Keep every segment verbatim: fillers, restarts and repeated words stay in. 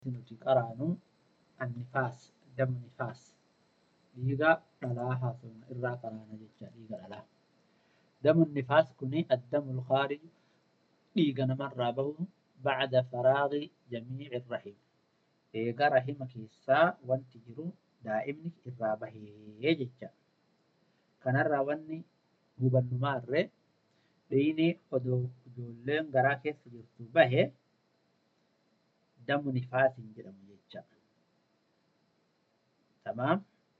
nuti qaraanu annifaas damu nifaas dhiiga dhalaa haasofna irraa qaraana jecha dhiiga dhalaa. Damu nifaas kuni addamul khaariju dhiiga namarraa bahu bacda faraagi jamiici rahim eega rahima keessaa wanti jiru daa'imni irraa bahee jecha. Kanarraa wanni hubannu maarree dhiigni odoo ijoolleen garaa keessa jirtu bahe damu nifaasin jedhamu jecha. Tamaam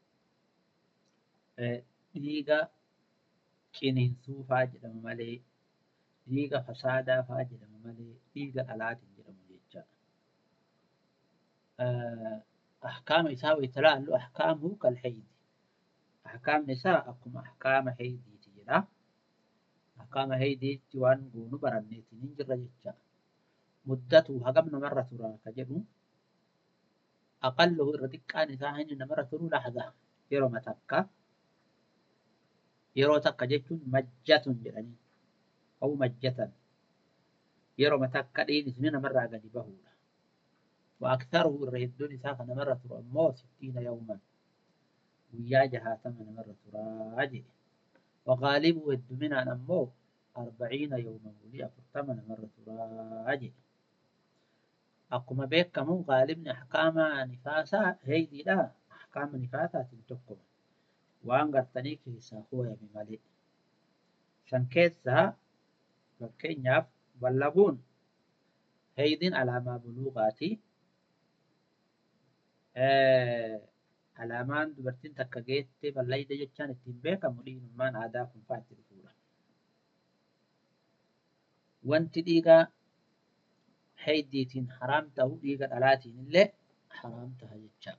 dhiiga ciniinsuu faa jedhamu malee dhiiga fasaadaa faa jedhamu malee dhiiga dhalaatin jedhamu jecha. Ahkaama isaa waytalaallu ahkaamuhu kal haydi. Ahkaamni isaa akkuma ahkaama haydiiti jedha. Ahkaama haydiitti waan goonu baranneetiin hin jirra jecha. Muddatu hagam namarra tura ka jedhu aqalluhu irra xiqqaan isaa inni namarra turu lahza yeroo takka. Yeroo takka jechuun majjatun jedhanii au majjatan yeroo takka dhiigni sun namarraa gadi bahuudha. وأكثره الرهدون ساق نمرة أمو ستين يوما ويا جهاتم نمرة راجع وغالبه الدمنا أمو أربعين يوما ولي أفرتم نمرة راجع أقوم بك كمو غالبنا أحكام نفاسا هيدي لا أحكام نفاسا تنتقم وأن قرتنيك ساخوها بملئ شنكيسها فكين ياف بلغون هيدين على ما بلوغاتي alaamaan dubartiin takka geette ballayda jechaan ittiin beekamu dhiigummaan aadaa kun fa'aa itti dhufuudha. Wanti dhiiga haydiitiin haraam ta'u dhiiga dhalaatiin illee haraam ta'a jecha.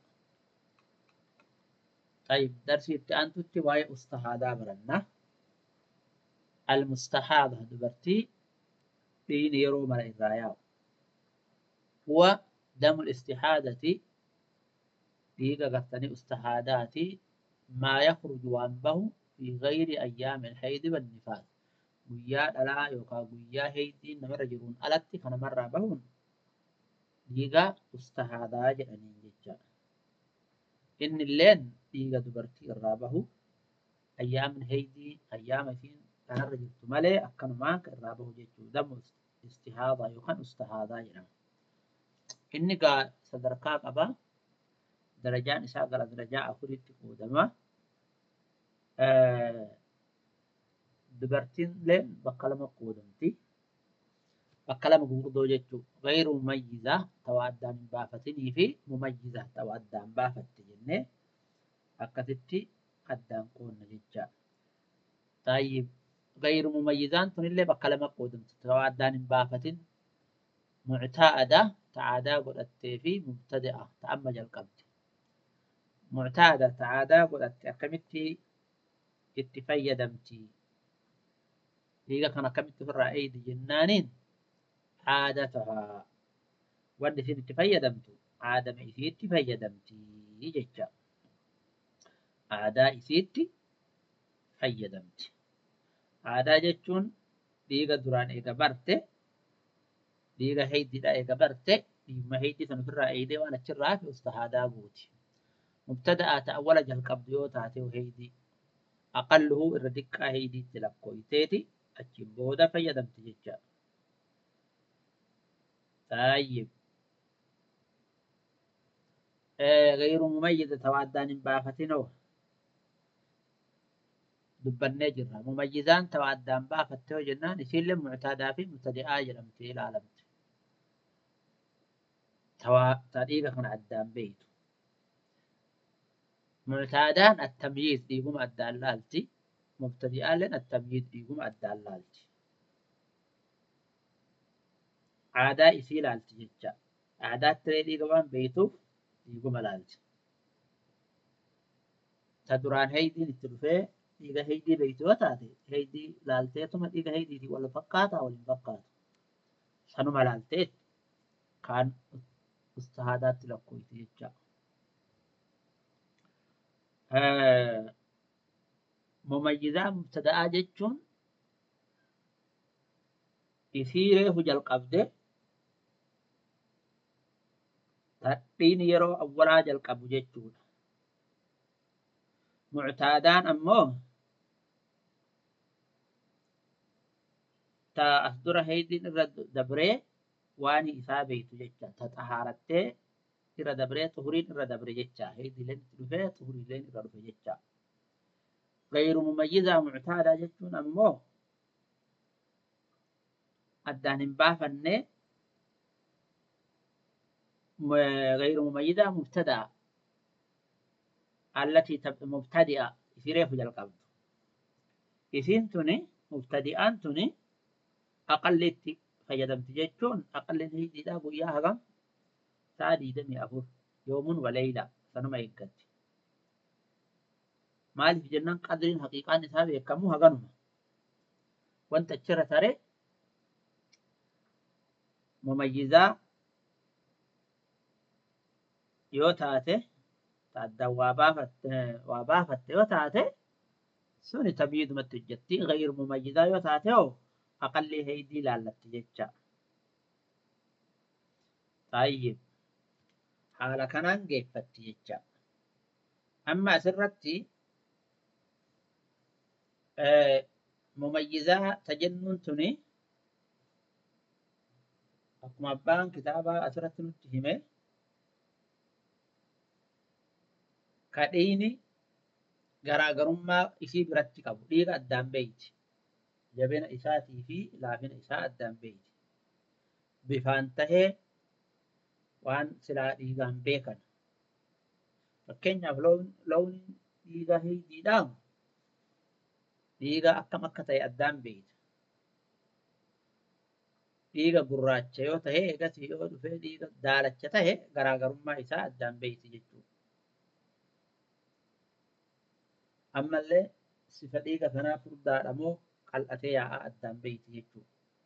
طيب درسي itti aantutti waa'ee ustahaadaa baranna. Almustahaada dubartii dhiigni yeroo mara irraa yaa'u. Huwa damul istihaadati dhiiga gartanii ustahaadaati maa yakhruju waan bahu fi gayri ayyaami alhaydi wannifaas guyyaa dhalaa yookaan guyyaa haydiin namarra jiruun alatti kan namarraa bahuun dhiiga ustahaadaa jedhaniin jecha. Inni illeen dhiiga dubartii irraa bahu ayyaamni haydii ayyaama isiin kanarra jirtu malee akkanumaan kan irraa bahu jechuu damu istihaadaa yookaan ustahaadaa jedhama. Inni gaa sadarkaa qaba. درجان إساء قال درجاء أخريت قودما أه دبرتين لين بكلمة قودمتي بكلمة قودو جتو غير مميزة توادى من بافتني في مميزة توادى من بافتي جنة أكتتي قدام قون جتشا. طيب غير مميزان تنلي بكلمة قودمتي توادى من بافتن معتادة تعادى قلت في مبتدئة تأمج القبض معتادة عادة قلت أكمتي اتفايا دمتي ليغا كان أكمتي في الرأيد جنانين عادتها ودي في اتفايا دمتو عادة ميسي اتفايا دمتي جيجا عادة إسيتي فايا دمتي عادة جيجون ليغا دران إيغا برتي ليغا هيدي دا إيغا برتي ليغا هيدي سنو في الرأيد وانا تشرافي استهادا بوتي مبتدأ أول جل قبضيو تاتي وهيدي أقله الردكة هيدي تلقويتيتي أجيبودا فيدم تجيجا. طيب آه غير مميزة توادان بافتنو دبن نجرها مميزان توادان بافتو جنان يسيل معتادا في مبتدئا جرمتي العالمت توا تاريخا كان عدان بيتو معتادان التمييز ديقوم الدالالتي مبتدئان لن التمييز ديقوم الدالالتي عادة إسيل التي ججا عادات تري ديقوم بيتوف ديقوم الالتي تدران هيدي نتلفه ديقا هيدي بيتو تاتي هيدي لالتي ثم ديقا هيدي دي ولا فقاتا ولا فقاتا سنو ملالتي كان استهادات لكويتي ججا. آه مميزات مبتدأ جتشون يثيره جل قبضه tadhiin yeroo awwalaa jalqabu jechuudha. Muctaadaan ammoo ta as dura haydiin irra dabree waan isaa beektu jecha ta xahaarattee irra dabree xuhuriin irra dabre jecha haydiileen itti dhufee xuhuriileen irra dhufe jecha. Gayru mumayyizaa muctaadaa jechuun ammoo addaan hin baafannee غير مميزة مبتدأ التي مبتدئة يصير في القبض إذن تني مبتدئان تني أقل فيدم تجتون أقل هي ديدا بويا هذا سادي دمي أفور يوم وليلة سنما يقت مال في جنان قدرين حقيقة نساب يكمو هغنما وانت تشرى ترى مميزة yoo taate taaddaan waa baafatte waa baafatte yoo taate suni tabiidumatti hojjetti gayru mumayyizaa yoo taate hoo aqallii heydii ilaallatti jecha. Tayyib haala kanaan geeffatti jecha. Amma asirratti mumayyizaa tajennuun tuni akkuma abbaan kitaabaa asirratti nutti hime kadhiini garaagarummaa isii biratti qabu dhiiga addaan beeyti jabina isaatii fi laafina isaa addaan beeyti bifaan tahee waan silaa dhiigaan beekan fakkeenyaaf loon dhiiga heydiidhaan dhiiga akkam akka ta'e addaan beeyta dhiiga gurraacha yoo tahe egasii yoo dhufee dhiiga daalacha tahe garaagarummaa isaa addaan beeyti jechuudha. ammallee sifa dhiiga kanaa furdaadha moo qal'atee yaa'aa addaan beeyti jechuudha.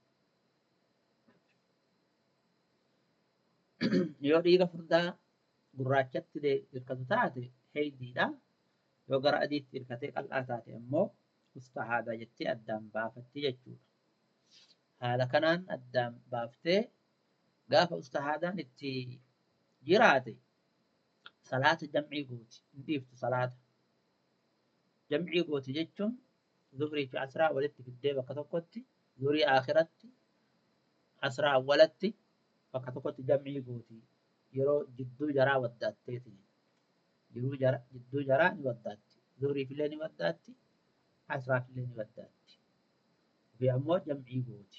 Yoo dhiiga furdaa gurraachatti hirkatu taate heydiidha. Yoo gara adiitti hirkatee qal'aa taate ammoo ustahaada jettee addaan baafatti jechuudha. Haala kanaan addaan baaftee gaafa ustahaadaan itti jiraate salaata jam'ii gooti hin dhiiftu salaata. Jam'ii gooti jechuun zuhrii fi asraa walitti fiddee bakka tokkotti zuhrii aakiratti asraa awwalatti bakka tokkotti jam'ii gooti yeroo jidduu jaraa waddaatteeti yeroo jara jidduu jaraa ni waddaatti zuhrii fillee ni waddaatti asraa fillee ni waddaatti fi ammoo jam'ii gooti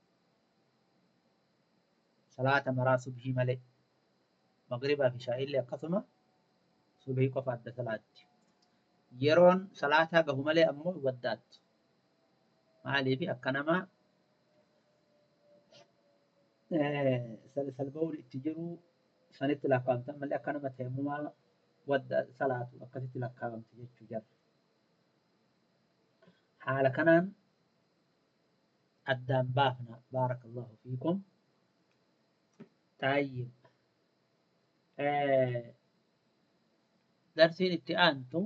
salaata maraa subhii malee magribaa fi shaa'illee akkasuma subhii qofa adda salaatti. Yeroon salaataa gahu malee ammoo waddaatti. Maaliif akka nama salbawli itti jiru sanitti lakkaa'amtan malee akka nama teemmumaa wadda salaatu akkasitti lakkaa'amti jechuu jira. Haala kanaan addaan baafna baarakallahu fiikum. Tayyib darsiin itti aantu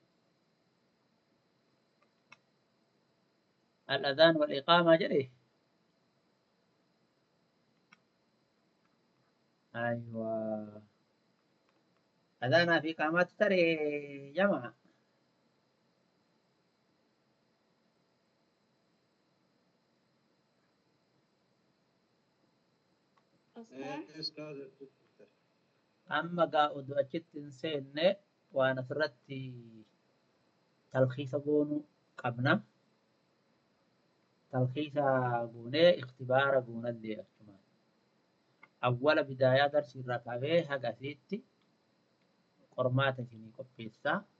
الأذان والإقامة جري أيوة أذانا في إقامات تري جماعة أما قاعد أجت إنسان وأنا فرت تلخيص قونو قبنا تلخيص قوني اختبار قون اللي أكتمان أول بداية درس الركابي هقاسيتي قرمات جني قبيسة